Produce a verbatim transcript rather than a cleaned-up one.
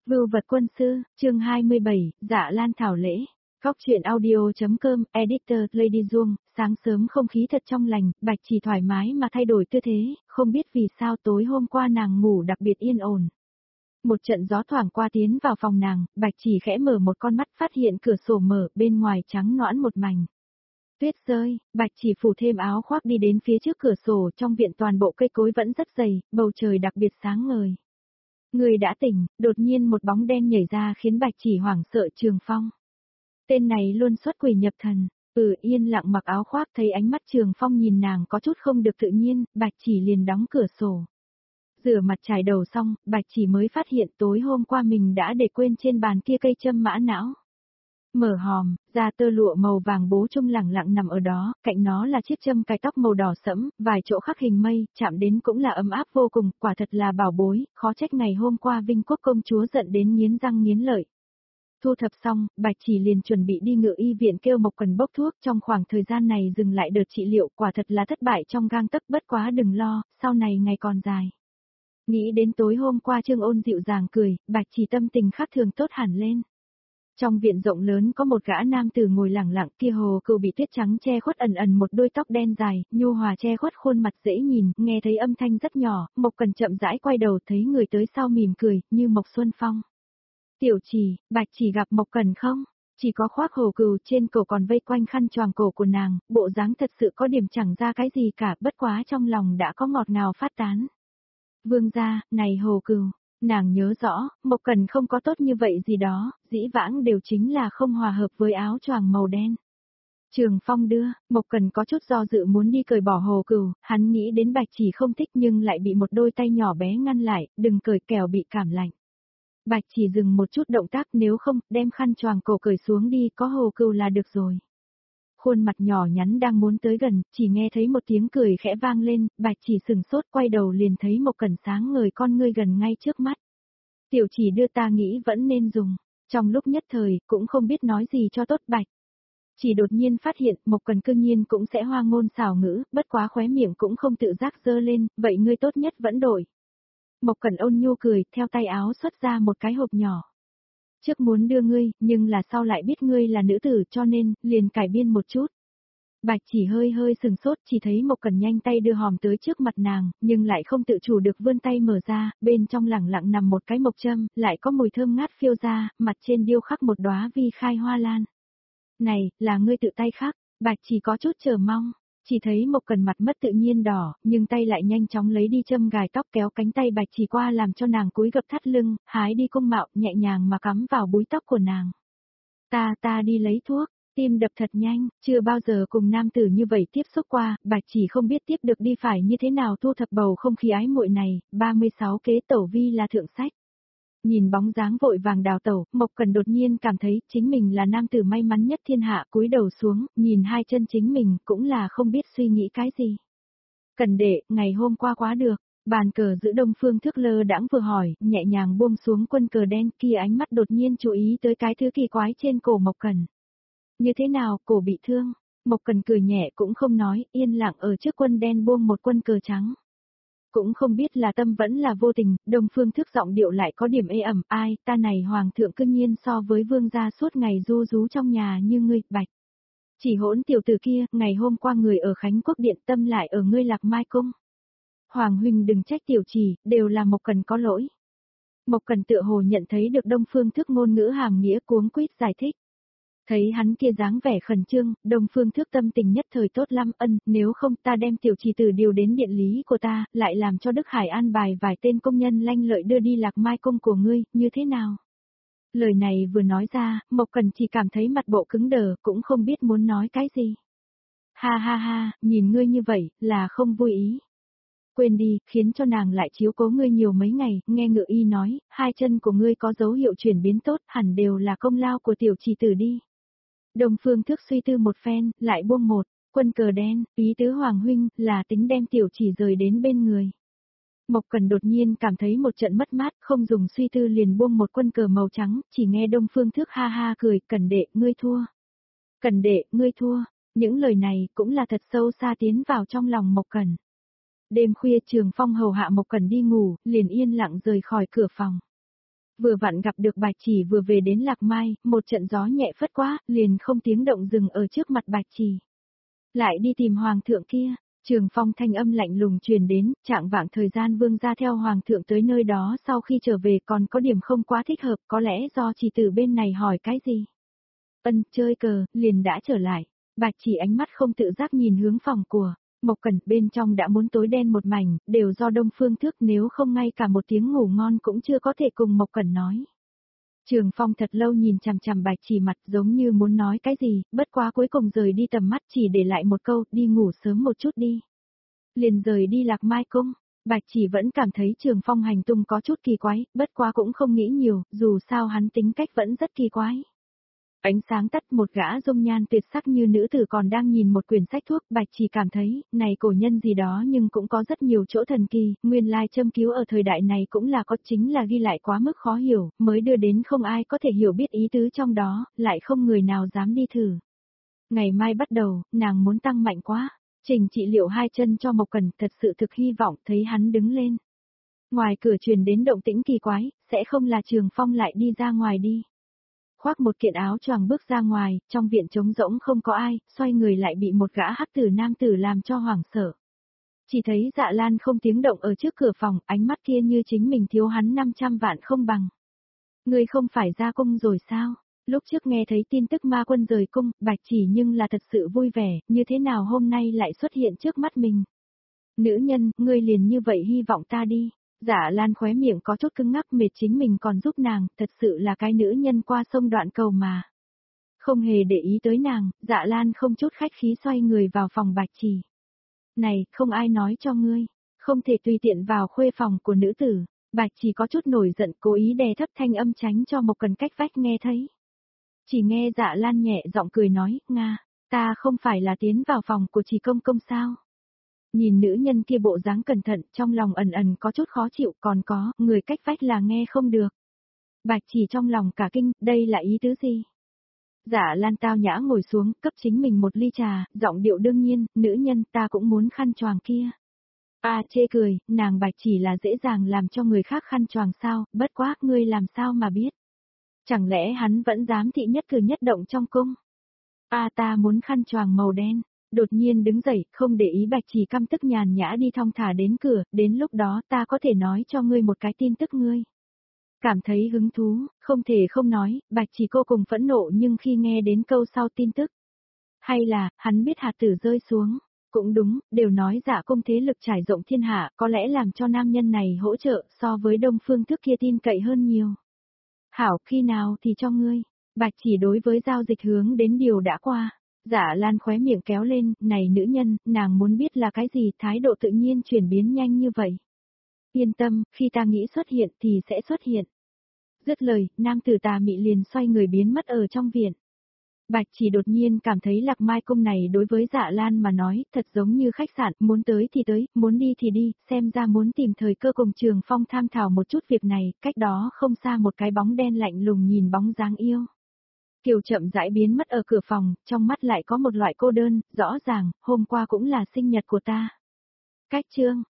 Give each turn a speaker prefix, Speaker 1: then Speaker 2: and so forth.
Speaker 1: Vưu vật quân sư, chương hai mươi bảy, Dạ Lan thảo lễ. Góc truyện audio.com, editor, Lady Duong, sáng sớm không khí thật trong lành, Bạch Chỉ thoải mái mà thay đổi tư thế, không biết vì sao tối hôm qua nàng ngủ đặc biệt yên ổn. Một trận gió thoảng qua tiến vào phòng nàng, Bạch Chỉ khẽ mở một con mắt phát hiện cửa sổ mở, bên ngoài trắng nõn một mảnh. Tuyết rơi, Bạch Chỉ phủ thêm áo khoác đi đến phía trước cửa sổ, trong viện toàn bộ cây cối vẫn rất dày, bầu trời đặc biệt sáng ngời. Người đã tỉnh, đột nhiên một bóng đen nhảy ra khiến Bạch Chỉ hoảng sợ. Trường Phong. Tên này luôn xuất quỷ nhập thần. Ừ, yên lặng mặc áo khoác, thấy ánh mắt Trường Phong nhìn nàng có chút không được tự nhiên, Bạch Chỉ liền đóng cửa sổ. Rửa mặt chải đầu xong, Bạch Chỉ mới phát hiện tối hôm qua mình đã để quên trên bàn kia cây châm mã não. Mở hòm, da tơ lụa màu vàng bố trung lẳng lặng nằm ở đó, cạnh nó là chiếc châm cài tóc màu đỏ sẫm, vài chỗ khắc hình mây, chạm đến cũng là ấm áp vô cùng, quả thật là bảo bối, khó trách ngày hôm qua Vinh Quốc công chúa giận đến nghiến răng nghiến lợi. Thu thập xong, Bạch Chỉ liền chuẩn bị đi ngự y viện kêu Mộc Cần bốc thuốc, trong khoảng thời gian này dừng lại đợt trị liệu, quả thật là thất bại trong gang tấc, bất quá đừng lo, sau này ngày còn dài. Nghĩ đến tối hôm qua Trương Ôn dịu dàng cười, Bạch Chỉ tâm tình khác thường tốt hẳn lên. Trong viện rộng lớn có một gã nam tử ngồi lẳng lặng, kia hồ cừu bị tuyết trắng che khuất, ẩn ẩn một đôi tóc đen dài, nhu hòa che khuất khuôn mặt dễ nhìn, nghe thấy âm thanh rất nhỏ, Mộc Cần chậm rãi quay đầu thấy người tới sau mỉm cười, như Mộc Xuân Phong. Tiểu Chỉ, Bạch Chỉ gặp Mộc Cần không? Chỉ có khoác hồ cừu trên cổ còn vây quanh khăn choàng cổ của nàng, bộ dáng thật sự có điểm chẳng ra cái gì cả, bất quá trong lòng đã có ngọt ngào phát tán. Vương gia, này hồ cừu. Nàng nhớ rõ, Mộc Cần không có tốt như vậy gì đó, dĩ vãng đều chính là không hòa hợp với áo choàng màu đen. Trường Phong đưa, Mộc Cần có chút do dự muốn đi cởi bỏ hồ cừu, hắn nghĩ đến Bạch Chỉ không thích nhưng lại bị một đôi tay nhỏ bé ngăn lại, đừng cởi kẻo bị cảm lạnh. Bạch Chỉ dừng một chút động tác, nếu không, đem khăn choàng cổ cởi xuống đi, có hồ cừu là được rồi. Khuôn mặt nhỏ nhắn đang muốn tới gần, chỉ nghe thấy một tiếng cười khẽ vang lên, Bạch Chỉ sừng sốt quay đầu liền thấy Mộc Cần sáng ngời con ngươi gần ngay trước mắt. Tiểu Chỉ đưa, ta nghĩ vẫn nên dùng. Trong lúc nhất thời, cũng không biết nói gì cho tốt. Bạch Chỉ đột nhiên phát hiện, Mộc Cần cương nhiên cũng sẽ hoa ngôn xảo ngữ, bất quá khóe miệng cũng không tự giác giơ lên, vậy ngươi tốt nhất vẫn đổi. Mộc Cần ôn nhu cười, theo tay áo xuất ra một cái hộp nhỏ. Trước muốn đưa ngươi, nhưng là sau lại biết ngươi là nữ tử cho nên, liền cải biên một chút. Bạch Chỉ hơi hơi sừng sốt, chỉ thấy Mộc Cần nhanh tay đưa hòm tới trước mặt nàng, nhưng lại không tự chủ được vươn tay mở ra, bên trong lẳng lặng nằm một cái mộc châm, lại có mùi thơm ngát phiêu ra, mặt trên điêu khắc một đóa vi khai hoa lan. Này, là ngươi tự tay khắc, Bạch Chỉ có chút chờ mong. Chỉ thấy Mộc Cần mặt mất tự nhiên đỏ, nhưng tay lại nhanh chóng lấy đi châm gài tóc, kéo cánh tay Bạch Chỉ qua làm cho nàng cúi gập thắt lưng, hái đi cung mạo, nhẹ nhàng mà cắm vào búi tóc của nàng. Ta, ta đi lấy thuốc, tim đập thật nhanh, chưa bao giờ cùng nam tử như vậy tiếp xúc qua, Bạch Chỉ không biết tiếp được đi phải như thế nào thu thập bầu không khí ái muội này, ba mươi sáu kế tẩu vi là thượng sách. Nhìn bóng dáng vội vàng đào tẩu, Mộc Cần đột nhiên cảm thấy chính mình là nam tử may mắn nhất thiên hạ, cúi đầu xuống, nhìn hai chân chính mình, cũng là không biết suy nghĩ cái gì. Cần đệ, ngày hôm qua quá được, bàn cờ giữ Đông Phương Thức lơ đãng vừa hỏi, nhẹ nhàng buông xuống quân cờ đen, kia ánh mắt đột nhiên chú ý tới cái thứ kỳ quái trên cổ Mộc Cần. Như thế nào, cổ bị thương? Mộc Cần cười nhẹ cũng không nói, yên lặng ở trước quân đen buông một quân cờ trắng. Cũng không biết là tâm vẫn là vô tình, Đông Phương Thức giọng điệu lại có điểm ê ẩm, ai, ta này hoàng thượng cương nhiên so với vương gia suốt ngày du rú trong nhà như ngươi, Bạch Chỉ hỗn tiểu tử kia, ngày hôm qua người ở Khánh Quốc Điện, tâm lại ở ngươi Lạc Mai Cung. Hoàng huynh đừng trách Tiểu Chỉ, đều là Mộc Cần có lỗi. Mộc Cần tựa hồ nhận thấy được Đông Phương Thức ngôn ngữ hàm nghĩa, cuống quýt giải thích. Thấy hắn kia dáng vẻ khẩn trương, Đông Phương Thức tâm tình nhất thời tốt lắm, ân, nếu không ta đem Tiểu Chỉ từ điều đến điện lý của ta, lại làm cho Đức Hải an bài vài tên công nhân lanh lợi đưa đi Lạc Mai Cung của ngươi, như thế nào? Lời này vừa nói ra, Mộc Cần chỉ cảm thấy mặt bộ cứng đờ, cũng không biết muốn nói cái gì. Ha ha ha, nhìn ngươi như vậy, là không vui ý. Quên đi, khiến cho nàng lại chiếu cố ngươi nhiều mấy ngày, nghe ngự y nói, hai chân của ngươi có dấu hiệu chuyển biến tốt, hẳn đều là công lao của Tiểu Chỉ tử đi. Đông Phương Thức suy tư một phen, lại buông một quân cờ đen, ý tứ Hoàng huynh là tính đem Tiểu Chỉ rời đến bên người. Mộc Cần đột nhiên cảm thấy một trận mất mát, không dùng suy tư liền buông một quân cờ màu trắng, chỉ nghe Đông Phương Thức ha ha cười, Cần đệ, ngươi thua. Cần đệ, ngươi thua. Những lời này cũng là thật sâu xa tiến vào trong lòng Mộc Cần. Đêm khuya Trường Phong hầu hạ Mộc Cần đi ngủ, liền yên lặng rời khỏi cửa phòng. Vừa vặn gặp được Bạch Chỉ vừa về đến Lạc Mai, một trận gió nhẹ phất quá, liền không tiếng động dừng ở trước mặt Bạch Chỉ. Lại đi tìm hoàng thượng kia, Trường Phong thanh âm lạnh lùng truyền đến, trạng vạng thời gian vương gia theo hoàng thượng tới nơi đó sau khi trở về còn có điểm không quá thích hợp, có lẽ do chỉ từ bên này hỏi cái gì. Ân, chơi cờ, liền đã trở lại. Bạch Chỉ ánh mắt không tự giác nhìn hướng phòng của Mộc Cẩn, bên trong đã muốn tối đen một mảnh, đều do Đông Phương Thức, nếu không ngay cả một tiếng ngủ ngon cũng chưa có thể cùng Mộc Cẩn nói. Trường Phong thật lâu nhìn chằm chằm Bạch Chỉ mặt giống như muốn nói cái gì, bất quá cuối cùng rời đi tầm mắt chỉ để lại một câu, đi ngủ sớm một chút đi. Liền rời đi Lạc Mai Cung, Bạch Chỉ vẫn cảm thấy Trường Phong hành tung có chút kỳ quái, bất quá cũng không nghĩ nhiều, dù sao hắn tính cách vẫn rất kỳ quái. Ánh sáng tắt, một gã dung nhan tuyệt sắc như nữ tử còn đang nhìn một quyển sách thuốc, Bạch Chỉ cảm thấy, này cổ nhân gì đó nhưng cũng có rất nhiều chỗ thần kỳ, nguyên lai châm cứu ở thời đại này cũng là có, chính là ghi lại quá mức khó hiểu, mới đưa đến không ai có thể hiểu biết ý tứ trong đó, lại không người nào dám đi thử. Ngày mai bắt đầu, nàng muốn tăng mạnh quá, trình trị liệu hai chân cho Mộc Cẩn, thật sự thực hy vọng thấy hắn đứng lên. Ngoài cửa truyền đến động tĩnh kỳ quái, sẽ không là Trường Phong lại đi ra ngoài đi. Khoác một kiện áo choàng bước ra ngoài, trong viện trống rỗng không có ai, xoay người lại bị một gã hắc tử nam tử làm cho hoảng sợ. Chỉ thấy Dạ Lan không tiếng động ở trước cửa phòng, ánh mắt kia như chính mình thiếu hắn năm trăm vạn không bằng. Ngươi không phải ra cung rồi sao? Lúc trước nghe thấy tin tức ma quân rời cung, Bạch Chỉ nhưng là thật sự vui vẻ, như thế nào hôm nay lại xuất hiện trước mắt mình? Nữ nhân, ngươi liền như vậy hy vọng ta đi. Dạ Lan khóe miệng có chút cứng ngắc, mệt chính mình còn giúp nàng, thật sự là cái nữ nhân qua sông đoạn cầu mà. Không hề để ý tới nàng, Dạ Lan không chút khách khí xoay người vào phòng Bạch Chỉ. Này, không ai nói cho ngươi, không thể tùy tiện vào khuê phòng của nữ tử. Bạch Chỉ có chút nổi giận, cố ý đè thấp thanh âm tránh cho Mộc Cần cách vách nghe thấy. Chỉ nghe Dạ Lan nhẹ giọng cười nói, Nga, ta không phải là tiến vào phòng của Chỉ công công sao? Nhìn nữ nhân kia bộ dáng cẩn thận, trong lòng ẩn ẩn có chút khó chịu, còn có, người cách vách là nghe không được. Bạch Chỉ trong lòng cả kinh, đây là ý tứ gì? Dạ Lan tao nhã ngồi xuống, cấp chính mình một ly trà, giọng điệu đương nhiên, nữ nhân ta cũng muốn khăn choàng kia. A chê cười, nàng Bạch Chỉ là dễ dàng làm cho người khác khăn choàng sao, bất quá, ngươi làm sao mà biết? Chẳng lẽ hắn vẫn dám thị nhất cử nhất động trong cung? A ta muốn khăn choàng màu đen. Đột nhiên đứng dậy, không để ý Bạch Chỉ căm tức nhàn nhã đi thong thả đến cửa, đến lúc đó ta có thể nói cho ngươi một cái tin tức ngươi. Cảm thấy hứng thú, không thể không nói, Bạch Chỉ cô cùng phẫn nộ nhưng khi nghe đến câu sau tin tức. Hay là, hắn biết hạt tử rơi xuống. Cũng đúng, đều nói Dạ cung thế lực trải rộng thiên hạ, có lẽ làm cho nam nhân này hỗ trợ so với Đông Phương Thức kia tin cậy hơn nhiều. Hảo, khi nào thì cho ngươi. Bạch Chỉ đối với giao dịch hướng đến điều đã qua. Dạ Lan khóe miệng kéo lên, này nữ nhân, nàng muốn biết là cái gì, thái độ tự nhiên chuyển biến nhanh như vậy. Yên tâm, khi ta nghĩ xuất hiện thì sẽ xuất hiện. Dứt lời, nam tử tà mị liền xoay người biến mất ở trong viện. Bạch Chỉ đột nhiên cảm thấy Lạc Mai cung này đối với Dạ Lan mà nói, thật giống như khách sạn, muốn tới thì tới, muốn đi thì đi, xem ra muốn tìm thời cơ cùng Trường Phong tham thảo một chút việc này, cách đó không xa một cái bóng đen lạnh lùng nhìn bóng dáng yêu. Kiều chậm rãi biến mất ở cửa phòng, trong mắt lại có một loại cô đơn, rõ ràng, hôm qua cũng là sinh nhật của ta. Cách chương